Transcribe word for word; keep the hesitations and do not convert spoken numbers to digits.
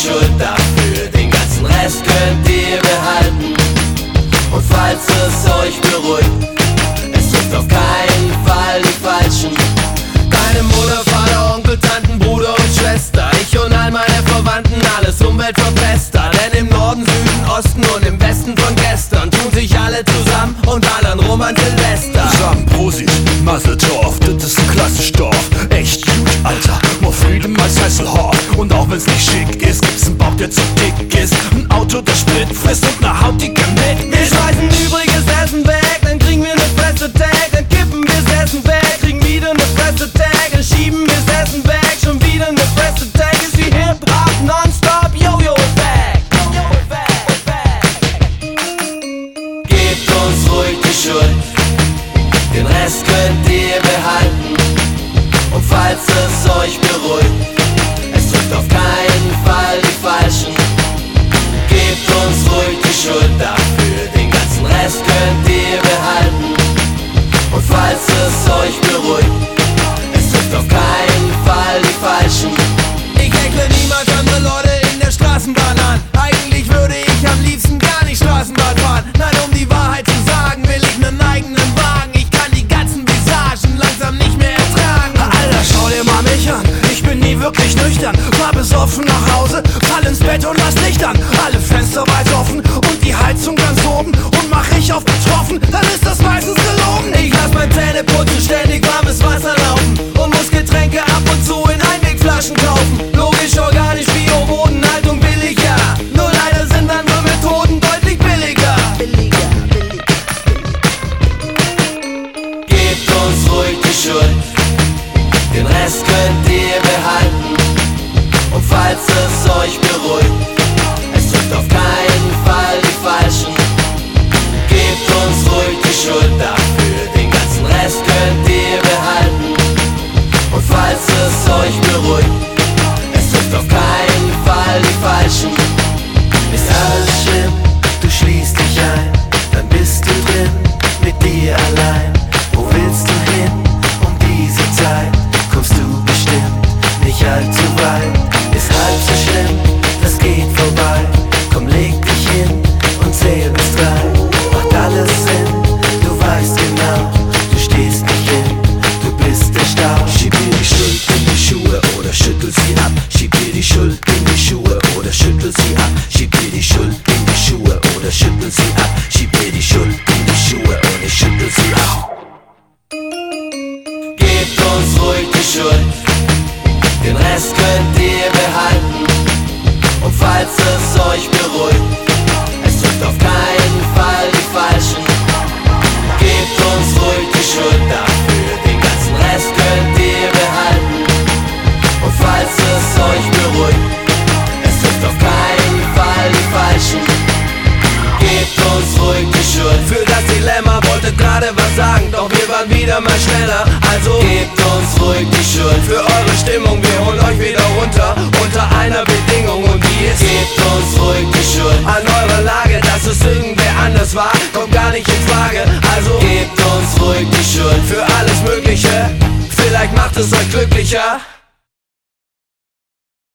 Schuld dafür, den ganzen Rest könnt ihr behalten. Und falls es euch beruhigt, es trifft auf keinen Fall die Falschen. Deine Mutter, Vater, Onkel, Tanten, Bruder und Schwester, ich und all meine Verwandten, alles Umweltverpester. Denn im Norden, Süden, Osten und im Westen von gestern tun sich alle zusammen und ballern rum an Silvester. Zusammen, Prosit, Maseltorf, das ist ein Klassenstoff. Echt gut, Alter, more freedom als Hasselhoff. Und auch wenn's nicht schick ist, gibt's einen Bauch, der zu dick ist. Ein Auto, das Sprit frisst und ne Haut, die kann mit. Wir schmeißen übriges Essen weg, dann kriegen wir ne Fresse Tag. Dann kippen wir's Essen weg, kriegen wieder ne Fresse Tag. Dann schieben wir's Essen weg, schon wieder ne Fresse Tag. Ist wie Hip-Hop, nonstop, Yo-Yo-Effekt. Gebt uns ruhig die Schuld, den Rest könnt ihr behalten. Und falls es euch beruhigt, es trifft auf keinen Fall die Falschen. Gebt uns ruhig die Schuld dafür, den ganzen Rest könnt ihr behalten. Und falls es euch beruhigt, es trifft auf keinen Fall die Falschen. Ich heckle niemals andere Leute in der Straßenbahn an. Eigentlich würde ich am liebsten gar nicht Straßenbahn fahren. Nein, um die Wahrheit zu sagen, will ich nen eigenen Wagen. Ich kann die ganzen Visagen langsam nicht mehr ertragen. Alter, schau dir mal mich an, ich bin nie wirklich nüchtern. Fahr besoffen nach Hause, fall ins Bett und lass Licht an. Alle Fenster weit offen und die Heizung ganz oben. Und mach ich auf betroffen, dann ist das meistens gelogen. Ich lass mein Zähneputzen ständig warmes Wasser laufen und muss Getränke ab und zu in Einwegflaschen kaufen. Logisch, organisch, Bio, Bodenhaltung billig, ja. Nur leider sind andere Methoden deutlich billiger. Billiger, billiger, billiger. Gebt uns ruhig die Schuld, den Rest könnt ihr behalten. Und falls es euch beruhigt, es trifft auf keinen Fall die Falschen. Gebt uns ruhig die Schuld dafür, den ganzen Rest könnt ihr behalten. Und falls es euch beruhigt, es trifft auf keinen Fall die Falschen. Ist alles schlimm, du schließt dich ein, dann bist du drin, mit dir allein. Wo willst du hin um diese Zeit? Kommst du bestimmt nicht allzu weit. Ist halb so schlimm, das geht vorbei. Komm, leg dich hin und zähl bis drei. Macht alles Sinn, du weißt genau, du stehst nicht hin, du bist der Stau. Schieb dir die Schuld in die Schuhe oder schüttel sie ab. Schieb dir die Schuld in die Schuhe oder schüttel sie ab. Schieb dir die Schuld in die Schuhe oder schüttel sie ab. Schieb dir die Schuld in die Schuhe und ich schüttel sie ab. Gebt uns ruhig die Schuld, den Rest könnt ihr behalten. Und falls es euch beruhigt, es trifft auf keinen Fall die Falschen. Gebt uns ruhig die Schuld dafür, den ganzen Rest könnt ihr behalten. Und falls es euch beruhigt, es trifft auf keinen Fall die Falschen. Gebt uns ruhig die Schuld. Für das Dilemma wollte gerade was sagen, doch wir waren wieder mal schneller. Also gebt uns ruhig die Schuld. Für eure Stimmung, wir holen euch wieder runter, unter einer Bedingung, und die ist: gebt uns ruhig die Schuld. An eurer Lage, dass es irgendwer anders war, kommt gar nicht in Frage. Also gebt uns ruhig die Schuld. Für alles Mögliche, vielleicht macht es euch glücklicher.